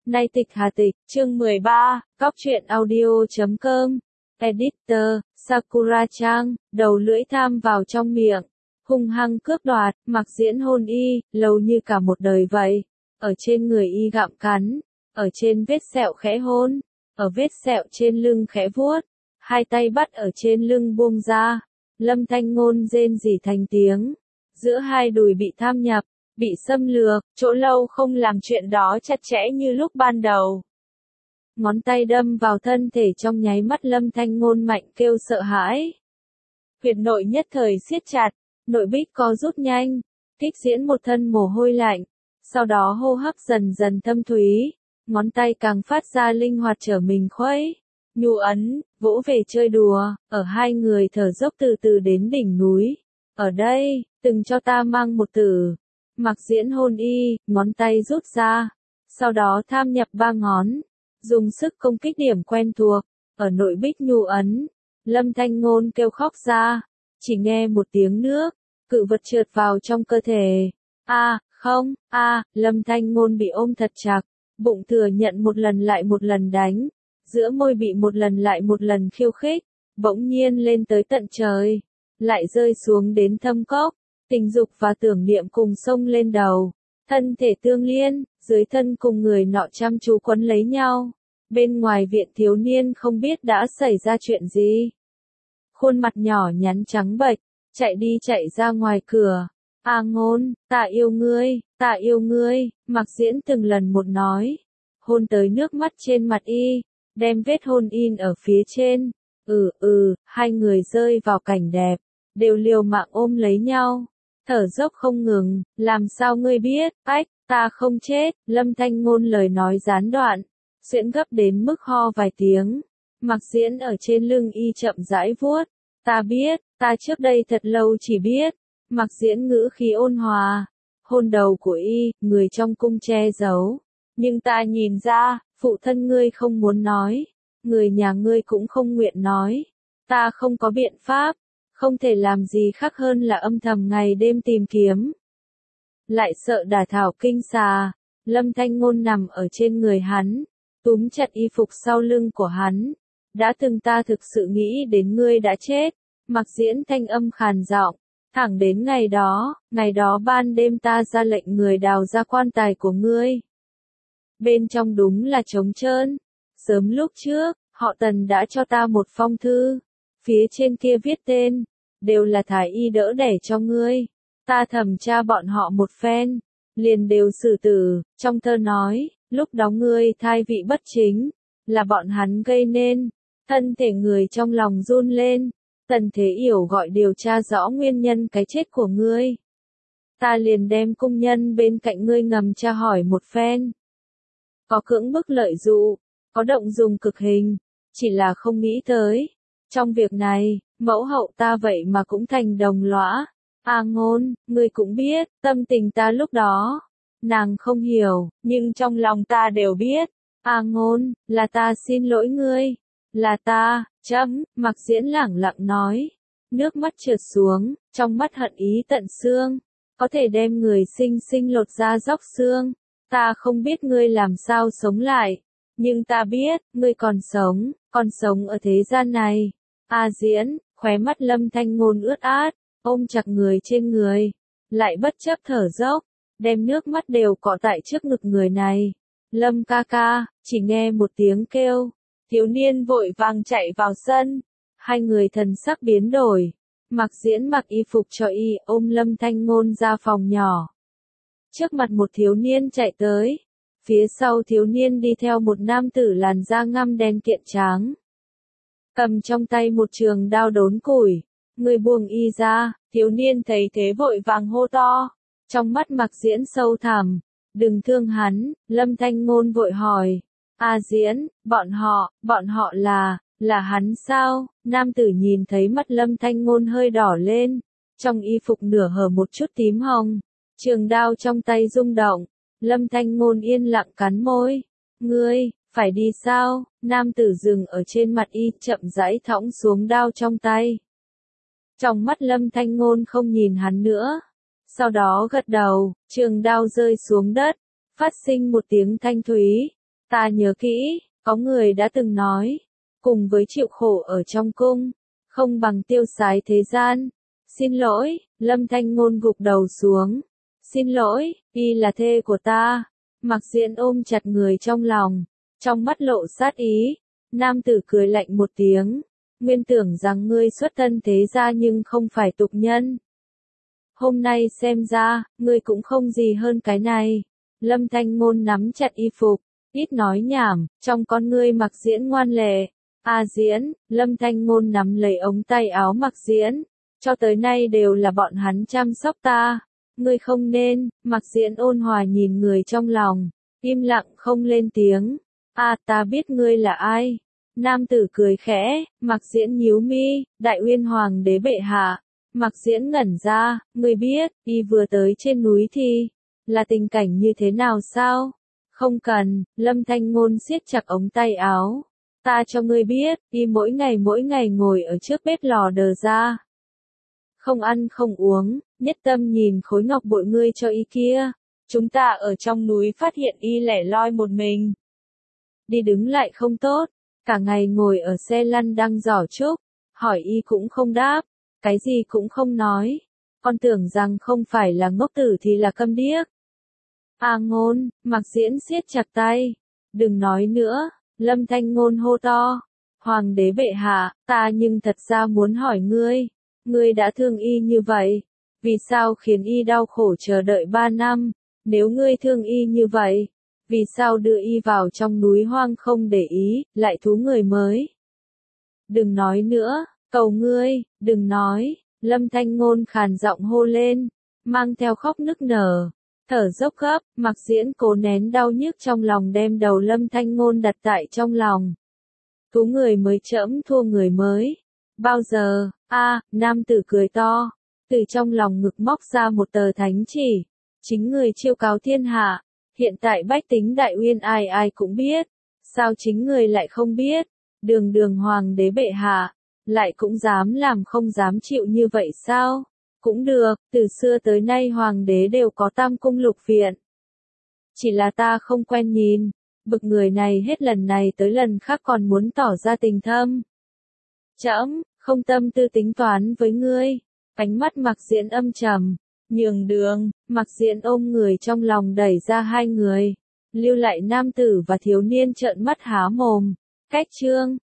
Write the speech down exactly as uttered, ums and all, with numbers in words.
Nay tịch Hà Tịch, chương mười ba, Cóc truyện audio chấm com, Editor, Sakura-chan, đầu lưỡi tham vào trong miệng, hung hăng cướp đoạt, Mặc Diễn hôn y, lâu như cả một đời vậy, ở trên người y gặm cắn, ở trên vết sẹo khẽ hôn, ở vết sẹo trên lưng khẽ vuốt, hai tay bắt ở trên lưng buông ra, Lâm Thanh Ngôn rên rỉ thành tiếng, giữa hai đùi bị tham nhập, bị xâm lược, chỗ lâu không làm chuyện đó chặt chẽ như lúc ban đầu. Ngón tay đâm vào thân thể trong nháy mắt Lâm Thanh Ngôn mạnh kêu sợ hãi. Huyệt nội nhất thời siết chặt, nội bích co rút nhanh, kích diễn một thân mồ hôi lạnh, sau đó hô hấp dần dần thâm thúy, ngón tay càng phát ra linh hoạt trở mình khuấy, nhu ấn, vỗ về chơi đùa, ở hai người thở dốc từ từ đến đỉnh núi. Ở đây, từng cho ta mang một tử. Mặc Diễn hôn y, ngón tay rút ra, sau đó tham nhập ba ngón, dùng sức công kích điểm quen thuộc, ở nội bích nhu ấn, Lâm Thanh Ngôn kêu khóc ra, chỉ nghe một tiếng nước, cự vật trượt vào trong cơ thể. A, à, không, a, à, Lâm Thanh Ngôn bị ôm thật chặt, bụng thừa nhận một lần lại một lần đánh, giữa môi bị một lần lại một lần khiêu khích, bỗng nhiên lên tới tận trời, lại rơi xuống đến thâm cốc. Tình dục và tưởng niệm cùng xông lên đầu, thân thể tương liên, dưới thân cùng người nọ chăm chú quấn lấy nhau. Bên ngoài viện thiếu niên không biết đã xảy ra chuyện gì. Khuôn mặt nhỏ nhắn trắng bệch, chạy đi chạy ra ngoài cửa. A Ngôn, ta yêu ngươi, ta yêu ngươi, Mặc Diễn từng lần một nói. Hôn tới nước mắt trên mặt y, đem vết hôn in ở phía trên. Ừ ừ, hai người rơi vào cảnh đẹp, đều liều mạng ôm lấy nhau. Thở dốc không ngừng, làm sao ngươi biết, ách, ta không chết, Lâm Thanh Ngôn lời nói gián đoạn, xuyễn gấp đến mức ho vài tiếng, Mặc Diễn ở trên lưng y chậm rãi vuốt, ta biết, ta trước đây thật lâu chỉ biết, Mặc Diễn ngữ khí ôn hòa, hôn đầu của y, người trong cung che giấu, nhưng ta nhìn ra, phụ thân ngươi không muốn nói, người nhà ngươi cũng không nguyện nói, ta không có biện pháp. Không thể làm gì khác hơn là âm thầm ngày đêm tìm kiếm. Lại sợ đả thảo kinh xà, Lâm Thanh Ngôn nằm ở trên người hắn, túm chặt y phục sau lưng của hắn. Đã từng ta thực sự nghĩ đến ngươi đã chết, Mặc Diễn thanh âm khàn giọng, thẳng đến ngày đó, ngày đó ban đêm ta ra lệnh người đào ra quan tài của ngươi. Bên trong đúng là trống trơn, sớm lúc trước, họ Tần đã cho ta một phong thư. Phía trên kia viết tên, đều là thái y đỡ đẻ cho ngươi. Ta thẩm tra bọn họ một phen, liền đều xử tử, trong thơ nói, lúc đó ngươi thai vị bất chính, là bọn hắn gây nên. Thân thể người trong lòng run lên, Tần Thế Yểu gọi điều tra rõ nguyên nhân cái chết của ngươi. Ta liền đem cung nhân bên cạnh ngươi ngầm tra hỏi một phen. Có cưỡng bức lợi dụ, có động dùng cực hình, chỉ là không nghĩ tới. Trong việc này, mẫu hậu ta vậy mà cũng thành đồng lõa. A Ngôn, ngươi cũng biết, tâm tình ta lúc đó. Nàng không hiểu, nhưng trong lòng ta đều biết. A Ngôn, là ta xin lỗi ngươi. Là ta, chấm, Mặc Diễn lẳng lặng nói. Nước mắt trượt xuống, trong mắt hận ý tận xương. Có thể đem người sinh sinh lột ra róc xương. Ta không biết ngươi làm sao sống lại. Nhưng ta biết, ngươi còn sống, còn sống ở thế gian này. A Diễn, khóe mắt Lâm Thanh Ngôn ướt át, ôm chặt người trên người, lại bất chấp thở dốc, đem nước mắt đều cọ tại trước ngực người này. Lâm ca ca, chỉ nghe một tiếng kêu, thiếu niên vội vàng chạy vào sân, hai người thần sắc biến đổi. Mặc Diễn mặc y phục cho y, ôm Lâm Thanh Ngôn ra phòng nhỏ. Trước mặt một thiếu niên chạy tới, phía sau thiếu niên đi theo một nam tử làn da ngăm đen kiện tráng. Cầm trong tay một trường đao đốn củi, người buông y ra, thiếu niên thấy thế vội vàng hô to, trong mắt Mặc Diễn sâu thẳm, đừng thương hắn. Lâm Thanh Ngôn vội hỏi, A Diễn, bọn họ, bọn họ là, là hắn sao? Nam tử nhìn thấy mắt Lâm Thanh Ngôn hơi đỏ lên, trong y phục nửa hở một chút tím hồng, trường đao trong tay rung động, Lâm Thanh Ngôn yên lặng cắn môi, ngươi, phải đi sao? Nam tử dừng ở trên mặt y, chậm rãi thõng xuống đao trong tay. Trong mắt Lâm Thanh Ngôn không nhìn hắn nữa. Sau đó gật đầu, trường đao rơi xuống đất, phát sinh một tiếng thanh thúy. Ta nhớ kỹ, có người đã từng nói, cùng với chịu khổ ở trong cung, không bằng tiêu sái thế gian. Xin lỗi, Lâm Thanh Ngôn gục đầu xuống. Xin lỗi, y là thê của ta. Mặc Diễn ôm chặt người trong lòng, trong mắt lộ sát ý. Nam tử cười lạnh một tiếng. Nguyên tưởng rằng ngươi xuất thân thế gia nhưng không phải tục nhân. Hôm nay xem ra, ngươi cũng không gì hơn cái này. Lâm Thanh Ngôn nắm chặt y phục, ít nói nhảm, trong con ngươi Mặc Diễn ngoan lệ. A Diễn, Lâm Thanh Ngôn nắm lấy ống tay áo Mặc Diễn. Cho tới nay đều là bọn hắn chăm sóc ta. Ngươi không nên. Mặc Diễn ôn hòa nhìn người trong lòng, im lặng không lên tiếng. À, ta biết ngươi là ai. Nam tử cười khẽ. Mặc Diễn nhíu mi. Đại Uyên Hoàng đế bệ hạ. Mặc Diễn ngẩn ra. Ngươi biết, y vừa tới trên núi thì là tình cảnh như thế nào sao? Không cần. Lâm Thanh Ngôn siết chặt ống tay áo. Ta cho ngươi biết, y mỗi ngày mỗi ngày ngồi ở trước bếp lò đờ ra. Không ăn không uống, nhất tâm nhìn khối ngọc bội ngươi cho y kia. Chúng ta ở trong núi phát hiện y lẻ loi một mình. Đi đứng lại không tốt, cả ngày ngồi ở xe lăn đăng giỏ trúc, hỏi y cũng không đáp, cái gì cũng không nói. Con tưởng rằng không phải là ngốc tử thì là câm điếc. A Ngôn, Mặc Diễn siết chặt tay. Đừng nói nữa, Lâm Thanh Ngôn hô to. Hoàng đế bệ hạ, ta nhưng thật ra muốn hỏi ngươi. Ngươi đã thương y như vậy, vì sao khiến y đau khổ chờ đợi ba năm? Nếu ngươi thương y như vậy, vì sao đưa y vào trong núi hoang không để ý, lại thú người mới? Đừng nói nữa, cầu ngươi, đừng nói. Lâm Thanh Ngôn khàn giọng hô lên, mang theo khóc nức nở, thở dốc gấp. Mặc Diễn cố nén đau nhức trong lòng đem đầu Lâm Thanh Ngôn đặt tại trong lòng. Thú người mới trẫm thua người mới. Bao giờ? A, à, nam tử cười to, từ trong lòng ngực móc ra một tờ thánh chỉ. Chính người chiêu cáo thiên hạ, hiện tại bách tính Đại Uyên ai ai cũng biết, sao chính người lại không biết? Đường đường hoàng đế bệ hạ, lại cũng dám làm không dám chịu như vậy sao? Cũng được, từ xưa tới nay hoàng đế đều có tam cung lục viện. Chỉ là ta không quen nhìn, bực người này hết lần này tới lần khác còn muốn tỏ ra tình thâm. Trẫm không tâm tư tính toán với ngươi. Ánh mắt Mặc Diễn âm trầm. Nhường đường. Mặc Diễn ôm người trong lòng đẩy ra hai người, lưu lại nam tử và thiếu niên trợn mắt há mồm. Cách chương